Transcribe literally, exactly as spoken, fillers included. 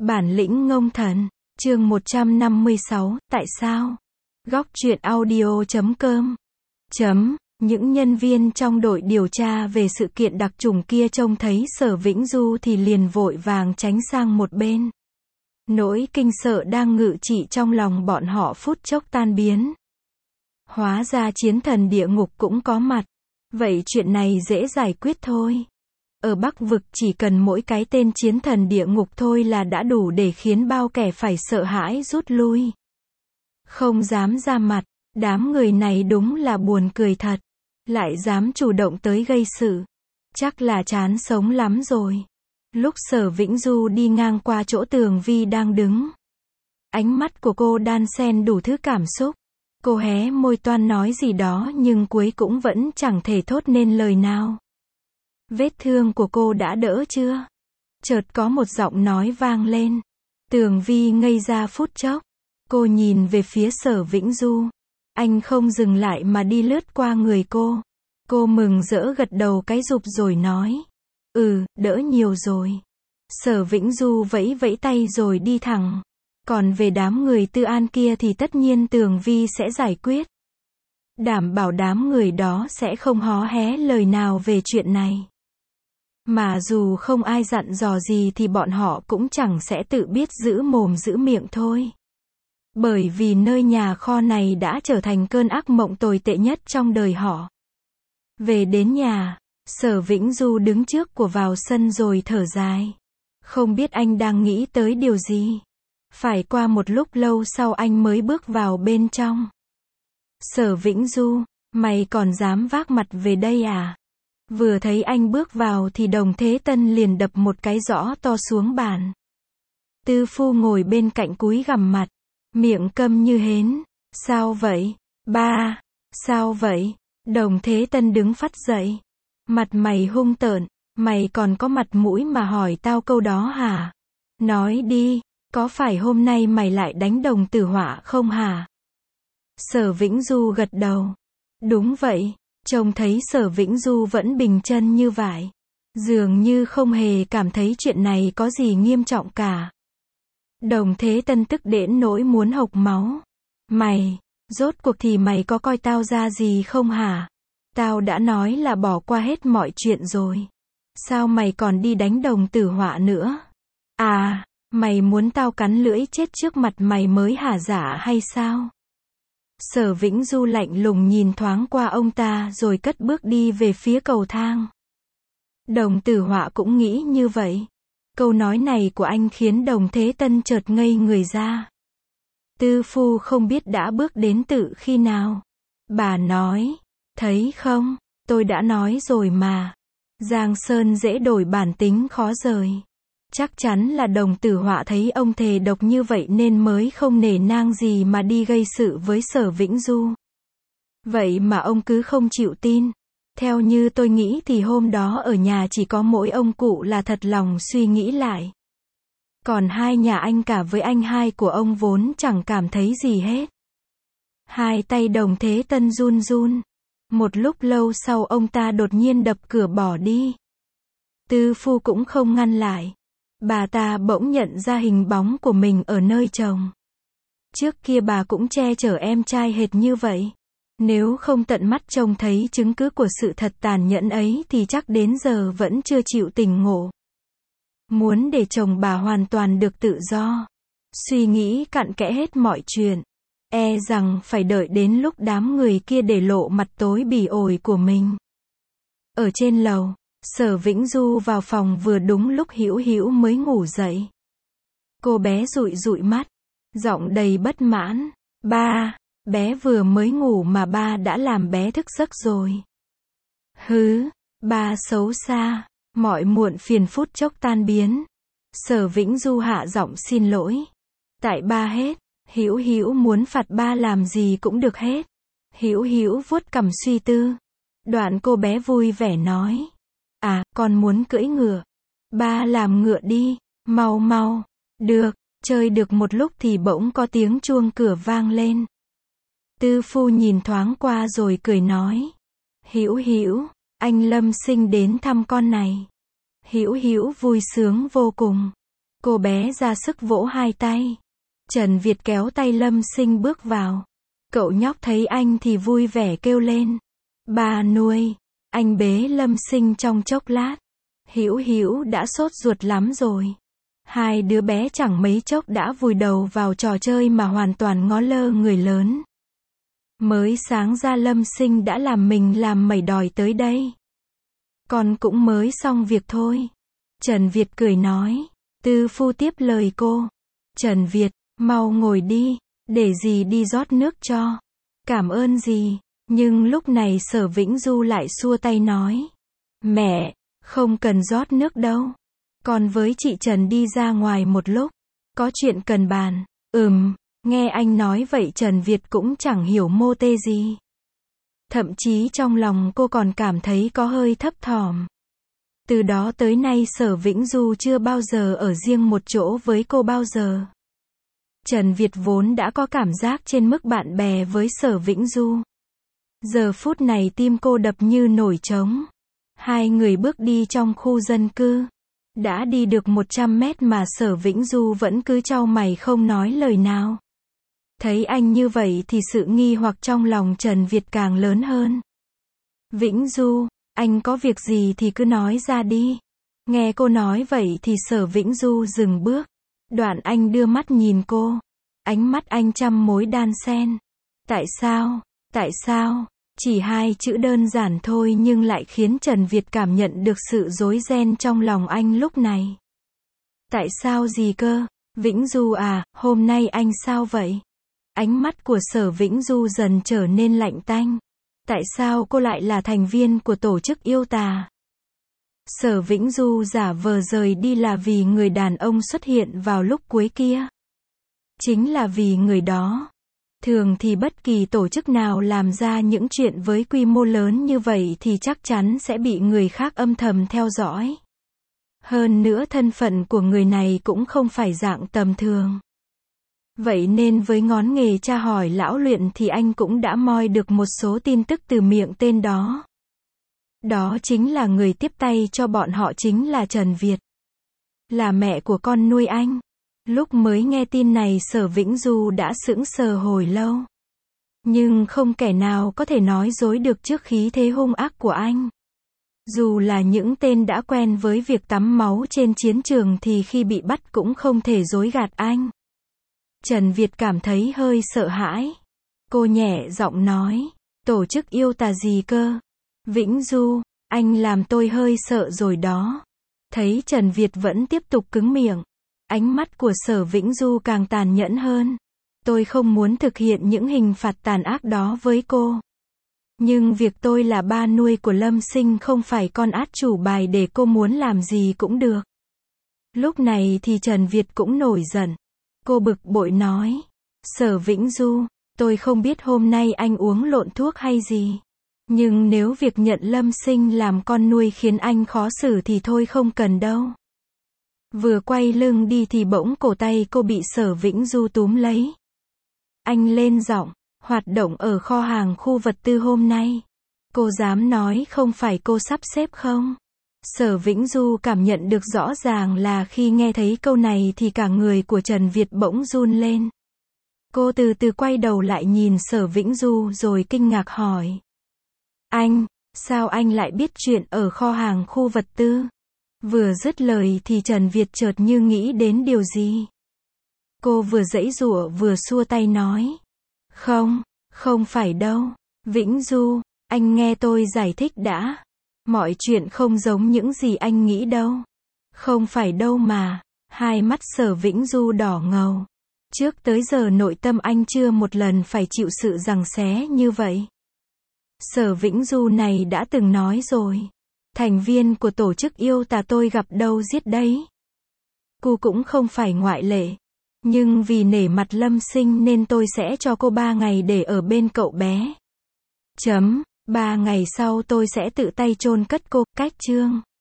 Bản lĩnh ngông thần, chương một trăm năm mươi sáu, tại sao? Góc truyện audio chấm com. Chấm, những nhân viên trong đội điều tra về sự kiện đặc trùng kia trông thấy Sở Vĩnh Du thì liền vội vàng tránh sang một bên. Nỗi kinh sợ đang ngự trị trong lòng bọn họ phút chốc tan biến. Hóa ra chiến thần địa ngục cũng có mặt. Vậy chuyện này dễ giải quyết thôi. Ở Bắc Vực chỉ cần mỗi cái tên chiến thần địa ngục thôi là đã đủ để khiến bao kẻ phải sợ hãi rút lui. Không dám ra mặt, đám người này đúng là buồn cười thật. Lại dám chủ động tới gây sự. Chắc là chán sống lắm rồi. Lúc Sở Vĩnh Du đi ngang qua chỗ Tường Vi đang đứng. Ánh mắt của cô đan xen đủ thứ cảm xúc. Cô hé môi toan nói gì đó nhưng cuối cũng vẫn chẳng thể thốt nên lời nào. Vết thương của cô đã đỡ chưa? Chợt có một giọng nói vang lên. Tường Vi ngây ra phút chốc. Cô nhìn về phía Sở Vĩnh Du. Anh không dừng lại mà đi lướt qua người cô. Cô mừng rỡ gật đầu cái rụp rồi nói. Ừ, đỡ nhiều rồi. Sở Vĩnh Du vẫy vẫy tay rồi đi thẳng. Còn về đám người Tư An kia thì tất nhiên Tường Vi sẽ giải quyết. Đảm bảo đám người đó sẽ không hó hé lời nào về chuyện này. Mà dù không ai dặn dò gì thì bọn họ cũng chẳng sẽ tự biết giữ mồm giữ miệng thôi. Bởi vì nơi nhà kho này đã trở thành cơn ác mộng tồi tệ nhất trong đời họ. Về đến nhà, Sở Vĩnh Du đứng trước của vào sân rồi thở dài. Không biết anh đang nghĩ tới điều gì. Phải qua một lúc lâu sau anh mới bước vào bên trong. Sở Vĩnh Du, mày còn dám vác mặt về đây à? Vừa thấy anh bước vào thì Đồng Thế Tân liền đập một cái giõ to xuống bàn. Tư Phu ngồi bên cạnh cúi gằm mặt, miệng câm như hến. Sao vậy? Ba, sao vậy? Đồng Thế Tân đứng phắt dậy. Mặt mày hung tợn, mày còn có mặt mũi mà hỏi tao câu đó hả? Nói đi, có phải hôm nay mày lại đánh Đồng Tử Họa không hả? Sở Vĩnh Du gật đầu. Đúng vậy, trông thấy Sở Vĩnh Du vẫn bình chân như vậy. Dường như không hề cảm thấy chuyện này có gì nghiêm trọng cả. Đồng Thế Tân tức đến nỗi muốn hộc máu. Mày, rốt cuộc thì mày có coi tao ra gì không hả? Tao đã nói là bỏ qua hết mọi chuyện rồi. Sao mày còn đi đánh Đồng Tử Họa nữa? À, mày muốn tao cắn lưỡi chết trước mặt mày mới hả dạ hay sao? Sở Vĩnh Du lạnh lùng nhìn thoáng qua ông ta rồi cất bước đi về phía cầu thang. Đồng Tử Họa cũng nghĩ như vậy. Câu nói này của anh khiến Đồng Thế Tân chợt ngây người ra. Tư Phu không biết đã bước đến tự khi nào. Bà nói, thấy không, tôi đã nói rồi mà. Giang Sơn dễ đổi bản tính khó rời. Chắc chắn là Đồng Tử Họa thấy ông thề độc như vậy nên mới không nể nang gì mà đi gây sự với Sở Vĩnh Du. Vậy mà ông cứ không chịu tin. Theo như tôi nghĩ thì hôm đó ở nhà chỉ có mỗi ông cụ là thật lòng suy nghĩ lại. Còn hai nhà anh cả với anh hai của ông vốn chẳng cảm thấy gì hết. Hai tay Đồng Thế Tân run run. Một lúc lâu sau ông ta đột nhiên đập cửa bỏ đi. Tư Phu cũng không ngăn lại. Bà ta bỗng nhận ra hình bóng của mình ở nơi chồng. Trước kia bà cũng che chở em trai hệt như vậy. Nếu không tận mắt trông thấy chứng cứ của sự thật tàn nhẫn ấy thì chắc đến giờ vẫn chưa chịu tỉnh ngộ. Muốn để chồng bà hoàn toàn được tự do. Suy nghĩ cặn kẽ hết mọi chuyện. E rằng phải đợi đến lúc đám người kia để lộ mặt tối bỉ ổi của mình. Ở trên lầu, Sở Vĩnh Du vào phòng vừa đúng lúc Hữu Hữu mới ngủ dậy. Cô bé dụi dụi mắt, giọng đầy bất mãn. Ba, bé vừa mới ngủ mà ba đã làm bé thức giấc rồi. Hứ, ba xấu xa, mọi muộn phiền phút chốc tan biến. Sở Vĩnh Du hạ giọng xin lỗi. Tại ba hết, Hữu Hữu muốn phạt ba làm gì cũng được hết. Hữu Hữu vuốt cằm suy tư. Đoạn cô bé vui vẻ nói. À, con muốn cưỡi ngựa. Ba làm ngựa đi, mau mau. Được, chơi được một lúc thì bỗng có tiếng chuông cửa vang lên. Tư Phu nhìn thoáng qua rồi cười nói. Hữu Hữu, anh Lâm Sinh đến thăm con này. Hữu Hữu vui sướng vô cùng. Cô bé ra sức vỗ hai tay. Trần Việt kéo tay Lâm Sinh bước vào. Cậu nhóc thấy anh thì vui vẻ kêu lên. Ba nuôi. Anh bế Lâm Sinh trong chốc lát. Hữu Hữu đã sốt ruột lắm rồi. Hai đứa bé chẳng mấy chốc đã vùi đầu vào trò chơi mà hoàn toàn ngó lơ người lớn. Mới sáng ra Lâm Sinh đã làm mình làm mẩy đòi tới đây. Con cũng mới xong việc thôi. Trần Việt cười nói. Tư phu tiếp lời cô. Trần Việt, mau ngồi đi, để dì đi rót nước cho. Cảm ơn dì. Nhưng lúc này Sở Vĩnh Du lại xua tay nói. Mẹ, không cần rót nước đâu. Con với chị Trần đi ra ngoài một lúc. Có chuyện cần bàn. Ừm, nghe anh nói vậy Trần Việt cũng chẳng hiểu mô tê gì. Thậm chí trong lòng cô còn cảm thấy có hơi thấp thỏm. Từ đó tới nay Sở Vĩnh Du chưa bao giờ ở riêng một chỗ với cô bao giờ. Trần Việt vốn đã có cảm giác trên mức bạn bè với Sở Vĩnh Du. Giờ phút này tim cô đập như nổi trống. Hai người bước đi trong khu dân cư. Đã đi được một trăm mét mà Sở Vĩnh Du vẫn cứ chau mày không nói lời nào. Thấy anh như vậy thì sự nghi hoặc trong lòng Trần Việt càng lớn hơn. Vĩnh Du, anh có việc gì thì cứ nói ra đi. Nghe cô nói vậy thì Sở Vĩnh Du dừng bước. Đoạn anh đưa mắt nhìn cô. Ánh mắt anh trăm mối đan xen. Tại sao? Tại sao? Chỉ hai chữ đơn giản thôi nhưng lại khiến Trần Việt cảm nhận được sự rối ren trong lòng anh lúc này. Tại sao gì cơ? Vĩnh Du à, hôm nay anh sao vậy? Ánh mắt của Sở Vĩnh Du dần trở nên lạnh tanh. Tại sao cô lại là thành viên của tổ chức yêu tà? Sở Vĩnh Du giả vờ rời đi là vì người đàn ông xuất hiện vào lúc cuối kia. Chính là vì người đó. Thường thì bất kỳ tổ chức nào làm ra những chuyện với quy mô lớn như vậy thì chắc chắn sẽ bị người khác âm thầm theo dõi. Hơn nữa thân phận của người này cũng không phải dạng tầm thường. Vậy nên với ngón nghề tra hỏi lão luyện thì anh cũng đã moi được một số tin tức từ miệng tên đó. Đó chính là người tiếp tay cho bọn họ chính là Trần Việt. Là mẹ của con nuôi anh. Lúc mới nghe tin này Sở Vĩnh Du đã sững sờ hồi lâu. Nhưng không kẻ nào có thể nói dối được trước khí thế hung ác của anh. Dù là những tên đã quen với việc tắm máu trên chiến trường thì khi bị bắt cũng không thể dối gạt anh. Trần Việt cảm thấy hơi sợ hãi. Cô nhẹ giọng nói. Tổ chức yêu tà gì cơ? Vĩnh Du, anh làm tôi hơi sợ rồi đó. Thấy Trần Việt vẫn tiếp tục cứng miệng. Ánh mắt của Sở Vĩnh Du càng tàn nhẫn hơn. Tôi không muốn thực hiện những hình phạt tàn ác đó với cô. Nhưng việc tôi là ba nuôi của Lâm Sinh không phải con át chủ bài để cô muốn làm gì cũng được. Lúc này thì Trần Việt cũng nổi giận. Cô bực bội nói. Sở Vĩnh Du, tôi không biết hôm nay anh uống lộn thuốc hay gì. Nhưng nếu việc nhận Lâm Sinh làm con nuôi khiến anh khó xử thì thôi không cần đâu. Vừa quay lưng đi thì bỗng cổ tay cô bị Sở Vĩnh Du túm lấy. Anh lên giọng, hoạt động ở kho hàng khu vật tư hôm nay. Cô dám nói không phải cô sắp xếp không? Sở Vĩnh Du cảm nhận được rõ ràng là khi nghe thấy câu này thì cả người của Trần Việt bỗng run lên. Cô từ từ quay đầu lại nhìn Sở Vĩnh Du rồi kinh ngạc hỏi. Anh, sao anh lại biết chuyện ở kho hàng khu vật tư? Vừa dứt lời thì Trần Việt chợt như nghĩ đến điều gì. Cô vừa giãy giụa vừa xua tay nói. Không, không phải đâu. Vĩnh Du, anh nghe tôi giải thích đã. Mọi chuyện không giống những gì anh nghĩ đâu. Không phải đâu mà. Hai mắt Sở Vĩnh Du đỏ ngầu. Trước tới giờ nội tâm anh chưa một lần phải chịu sự giằng xé như vậy. Sở Vĩnh Du này đã từng nói rồi. Thành viên của tổ chức yêu tà tôi gặp đâu giết đấy. Cô cũng không phải ngoại lệ. Nhưng vì nể mặt Lâm Sinh nên tôi sẽ cho cô ba ngày để ở bên cậu bé. Chấm, ba ngày sau tôi sẽ tự tay chôn cất cô, cách chương.